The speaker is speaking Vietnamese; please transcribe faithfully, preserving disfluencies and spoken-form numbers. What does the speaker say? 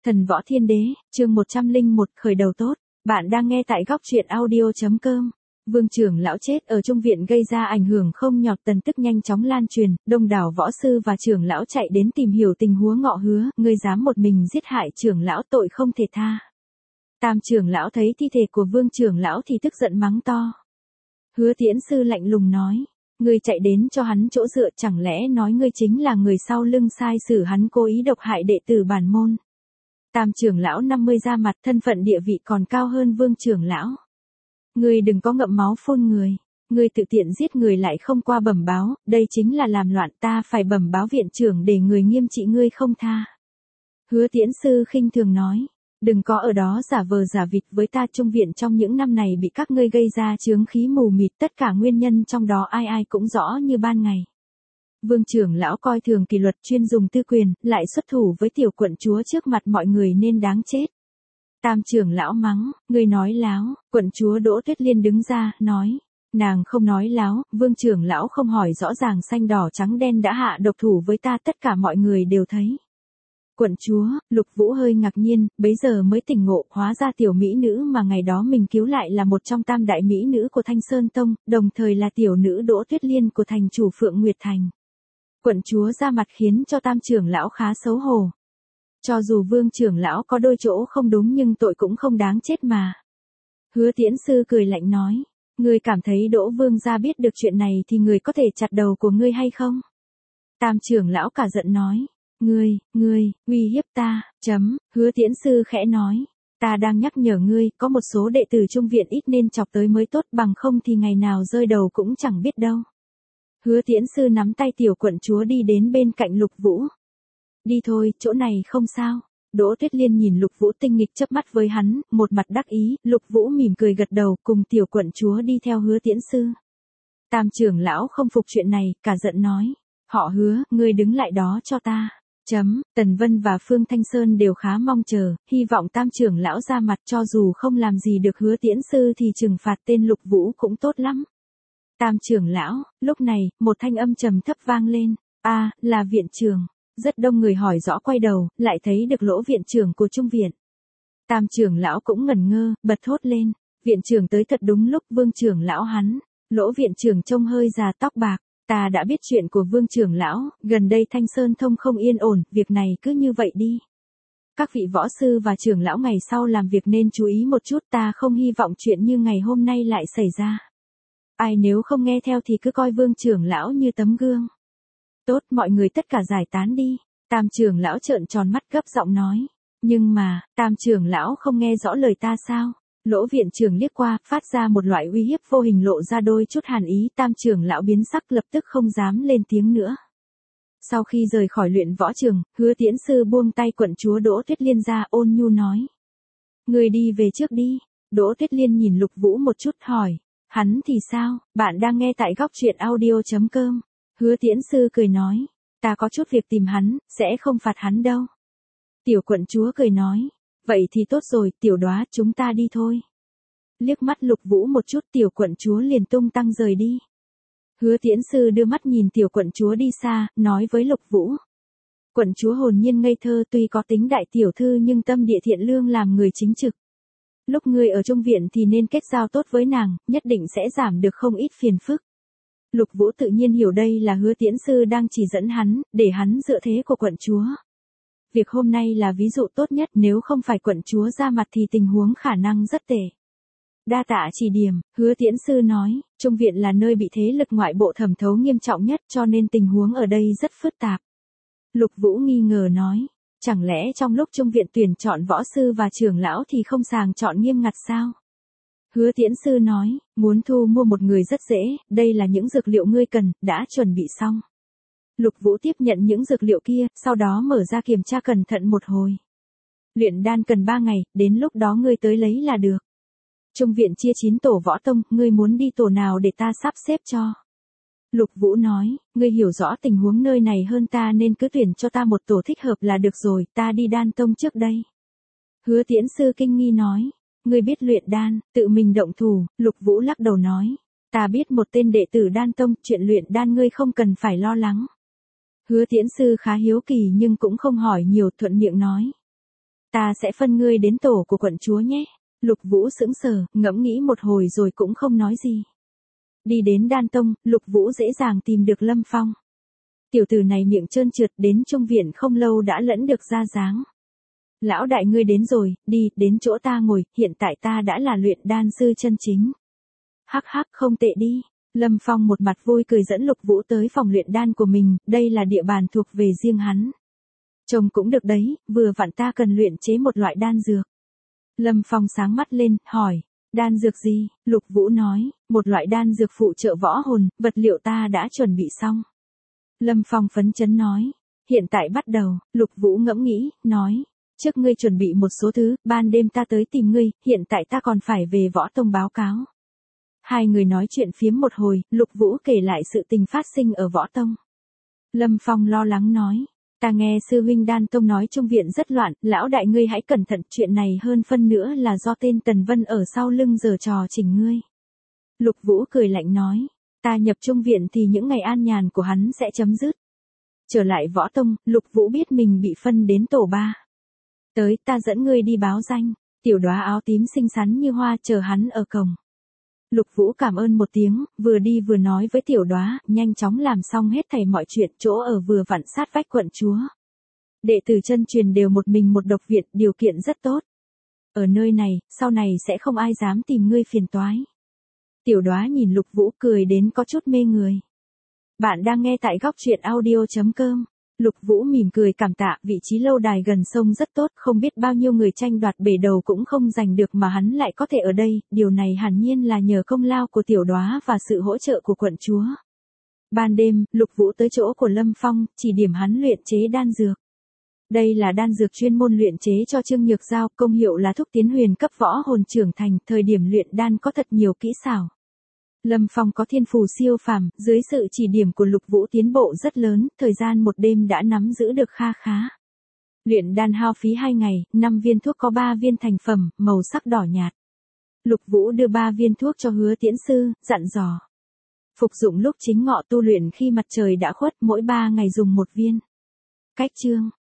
Thần Võ Thiên Đế, chương một trăm lẻ một, khởi đầu tốt. Bạn đang nghe tại góc truyện audio chấm com. Vương trưởng lão chết ở trong viện gây ra ảnh hưởng không nhỏ, tin tức nhanh chóng lan truyền, đông đảo võ sư và trưởng lão chạy đến tìm hiểu tình huống. Ngọ Hứa, ngươi dám một mình giết hại trưởng lão, tội không thể tha. Tam trưởng lão thấy thi thể của Vương trưởng lão thì tức giận mắng to. Hứa Tiễn Sư lạnh lùng nói, ngươi chạy đến cho hắn chỗ dựa, chẳng lẽ nói ngươi chính là người sau lưng sai sử hắn cố ý độc hại đệ tử bản môn. Tam trưởng lão năm mươi ra mặt, thân phận địa vị còn cao hơn Vương trưởng lão. Ngươi đừng có ngậm máu phun người, ngươi tự tiện giết người lại không qua bẩm báo, đây chính là làm loạn, ta phải bẩm báo viện trưởng để người nghiêm trị ngươi không tha. Hứa Tiễn Sư khinh thường nói, đừng có ở đó giả vờ giả vịt với ta. Trung viện trong những năm này bị các ngươi gây ra chướng khí mù mịt, tất cả nguyên nhân trong đó ai ai cũng rõ như ban ngày. Vương trưởng lão coi thường kỷ luật, chuyên dùng tư quyền, lại xuất thủ với tiểu quận chúa trước mặt mọi người nên đáng chết. Tam trưởng lão mắng, ngươi nói láo. Quận chúa Đỗ Tuyết Liên đứng ra, nói, nàng không nói láo. Vương trưởng lão không hỏi rõ ràng xanh đỏ trắng đen đã hạ độc thủ với ta, tất cả mọi người đều thấy. Quận chúa, Lục Vũ hơi ngạc nhiên, bấy giờ mới tỉnh ngộ, hóa ra tiểu mỹ nữ mà ngày đó mình cứu lại là một trong tam đại mỹ nữ của Thanh Sơn Tông, đồng thời là tiểu nữ Đỗ Tuyết Liên của thành chủ Phượng Nguyệt Thành. Quận chúa ra mặt khiến cho tam trưởng lão khá xấu hổ. Cho dù Vương trưởng lão có đôi chỗ không đúng nhưng tội cũng không đáng chết mà. Hứa Tiễn Sư cười lạnh nói, ngươi cảm thấy Đỗ Vương gia biết được chuyện này thì người có thể chặt đầu của ngươi hay không? Tam trưởng lão cả giận nói, ngươi, ngươi, uy hiếp ta, chấm. Hứa Tiễn Sư khẽ nói, ta đang nhắc nhở ngươi, có một số đệ tử trung viện ít nên chọc tới mới tốt, bằng không thì ngày nào rơi đầu cũng chẳng biết đâu. Hứa Tiễn Sư nắm tay tiểu quận chúa đi đến bên cạnh Lục Vũ. Đi thôi, chỗ này không sao. Đỗ Tuyết Liên nhìn Lục Vũ tinh nghịch chớp mắt với hắn, một mặt đắc ý. Lục Vũ mỉm cười gật đầu, cùng tiểu quận chúa đi theo Hứa Tiễn Sư. Tam trưởng lão không phục chuyện này, cả giận nói, họ Hứa, ngươi đứng lại đó cho ta. Chấm. Tần Vân và Phương Thanh Sơn đều khá mong chờ, hy vọng tam trưởng lão ra mặt, cho dù không làm gì được Hứa Tiễn Sư thì trừng phạt tên Lục Vũ cũng tốt lắm. Tam trưởng lão, lúc này, một thanh âm trầm thấp vang lên, a à, là viện trưởng. Rất đông người hỏi rõ quay đầu, lại thấy được Lỗ viện trưởng của Trung viện. Tam trưởng lão cũng ngẩn ngơ, bật thốt lên, viện trưởng tới thật đúng lúc. Vương trưởng lão hắn. Lỗ viện trưởng trông hơi già, tóc bạc, ta đã biết chuyện của Vương trưởng lão, gần đây Thanh Sơn Thông không yên ổn, việc này cứ như vậy đi. Các vị võ sư và trưởng lão ngày sau làm việc nên chú ý một chút, ta không hy vọng chuyện như ngày hôm nay lại xảy ra. Ai nếu không nghe theo thì cứ coi Vương trưởng lão như tấm gương. Tốt, mọi người tất cả giải tán đi. Tam trưởng lão trợn tròn mắt gấp giọng nói. Nhưng mà, tam trưởng lão không nghe rõ lời ta sao? Lỗ viện trưởng liếc qua, phát ra một loại uy hiếp vô hình, lộ ra đôi chút hàn ý. Tam trưởng lão biến sắc, lập tức không dám lên tiếng nữa. Sau khi rời khỏi luyện võ trường, Hứa Tiễn Sư buông tay quận chúa Đỗ Tuyết Liên ra, ôn nhu nói. Người đi về trước đi. Đỗ Tuyết Liên nhìn Lục Vũ một chút, hỏi. Hắn thì sao? Bạn đang nghe tại góc truyện audio chấm com. Hứa Tiễn Sư cười nói, ta có chút việc tìm hắn, sẽ không phạt hắn đâu. Tiểu quận chúa cười nói, vậy thì tốt rồi, Tiểu Đoá, chúng ta đi thôi. Liếc mắt Lục Vũ một chút, tiểu quận chúa liền tung tăng rời đi. Hứa Tiễn Sư đưa mắt nhìn tiểu quận chúa đi xa, nói với Lục Vũ. Quận chúa hồn nhiên ngây thơ, tuy có tính đại tiểu thư nhưng tâm địa thiện lương, làm người chính trực. Lúc ngươi ở trong viện thì nên kết giao tốt với nàng, nhất định sẽ giảm được không ít phiền phức. Lục Vũ tự nhiên hiểu đây là Hứa Tiễn Sư đang chỉ dẫn hắn, để hắn dựa thế của quận chúa. Việc hôm nay là ví dụ tốt nhất, nếu không phải quận chúa ra mặt thì tình huống khả năng rất tệ. Đa tạ chỉ điểm. Hứa Tiễn Sư nói, Trung viện là nơi bị thế lực ngoại bộ thẩm thấu nghiêm trọng nhất, cho nên tình huống ở đây rất phức tạp. Lục Vũ nghi ngờ nói, chẳng lẽ trong lúc Trung viện tuyển chọn võ sư và trưởng lão thì không sàng chọn nghiêm ngặt sao? Hứa Tiễn Sư nói, muốn thu mua một người rất dễ, đây là những dược liệu ngươi cần, đã chuẩn bị xong. Lục Vũ tiếp nhận những dược liệu kia, sau đó mở ra kiểm tra cẩn thận một hồi. Luyện đan cần ba ngày, đến lúc đó ngươi tới lấy là được. Trung viện chia chín tổ võ tông, ngươi muốn đi tổ nào để ta sắp xếp cho? Lục Vũ nói, ngươi hiểu rõ tình huống nơi này hơn ta nên cứ tuyển cho ta một tổ thích hợp là được rồi, ta đi đan tông trước đây. Hứa Tiễn Sư kinh nghi nói. Ngươi biết luyện đan, tự mình động thủ. Lục Vũ lắc đầu nói, ta biết một tên đệ tử đan tông, chuyện luyện đan ngươi không cần phải lo lắng. Hứa Tiễn Sư khá hiếu kỳ nhưng cũng không hỏi nhiều, thuận miệng nói. Ta sẽ phân ngươi đến tổ của quận chúa nhé. Lục Vũ sững sờ, ngẫm nghĩ một hồi rồi cũng không nói gì. Đi đến Đan Tông, Lục Vũ dễ dàng tìm được Lâm Phong. Tiểu tử này miệng trơn trượt, đến trung viện không lâu đã lẫn được ra dáng. Lão đại ngươi đến rồi, đi, đến chỗ ta ngồi, hiện tại ta đã là luyện đan sư chân chính. Hắc hắc, không tệ đi. Lâm Phong một mặt vui cười dẫn Lục Vũ tới phòng luyện đan của mình, đây là địa bàn thuộc về riêng hắn. Trông cũng được đấy, vừa vặn ta cần luyện chế một loại đan dược. Lâm Phong sáng mắt lên, hỏi, đan dược gì? Lục Vũ nói, một loại đan dược phụ trợ võ hồn, vật liệu ta đã chuẩn bị xong. Lâm Phong phấn chấn nói, hiện tại bắt đầu. Lục Vũ ngẫm nghĩ, nói, trước ngươi chuẩn bị một số thứ, ban đêm ta tới tìm ngươi, hiện tại ta còn phải về võ tông báo cáo. Hai người nói chuyện phiếm một hồi, Lục Vũ kể lại sự tình phát sinh ở võ tông. Lâm Phong lo lắng nói, ta nghe sư huynh Đan Tông nói trung viện rất loạn, lão đại ngươi hãy cẩn thận, chuyện này hơn phân nữa là do tên Tần Vân ở sau lưng giở trò chỉnh ngươi. Lục Vũ cười lạnh nói, ta nhập trung viện thì những ngày an nhàn của hắn sẽ chấm dứt. Trở lại võ tông, Lục Vũ biết mình bị phân đến tổ ba. Tới, ta dẫn ngươi đi báo danh. Tiểu đóa áo tím xinh xắn như hoa chờ hắn ở cổng. Lục Vũ cảm ơn một tiếng, vừa đi vừa nói với tiểu đóa, nhanh chóng làm xong hết thảy mọi chuyện, chỗ ở vừa vặn sát vách quận chúa. Đệ tử chân truyền đều một mình một độc viện, điều kiện rất tốt. Ở nơi này, sau này sẽ không ai dám tìm ngươi phiền toái. Tiểu đóa nhìn Lục Vũ cười đến có chút mê người. Bạn đang nghe tại góc truyện audio chấm com. Lục Vũ mỉm cười cảm tạ, vị trí lâu đài gần sông rất tốt, không biết bao nhiêu người tranh đoạt bể đầu cũng không giành được mà hắn lại có thể ở đây, điều này hẳn nhiên là nhờ công lao của tiểu đóa và sự hỗ trợ của quận chúa. Ban đêm, Lục Vũ tới chỗ của Lâm Phong, chỉ điểm hắn luyện chế đan dược. Đây là đan dược chuyên môn luyện chế cho Trương Nhược Giao, công hiệu là thúc tiến huyền cấp võ hồn trưởng thành, thời điểm luyện đan có thật nhiều kỹ xảo. Lâm Phong có thiên phù siêu phàm, dưới sự chỉ điểm của Lục Vũ tiến bộ rất lớn, thời gian một đêm đã nắm giữ được kha khá. Luyện đan hao phí hai ngày, năm viên thuốc có ba viên thành phẩm, màu sắc đỏ nhạt. Lục Vũ đưa ba viên thuốc cho Hứa Tiễn sư, dặn dò. Phục dụng lúc chính ngọ, tu luyện khi mặt trời đã khuất, mỗi ba ngày dùng một viên. Cách chương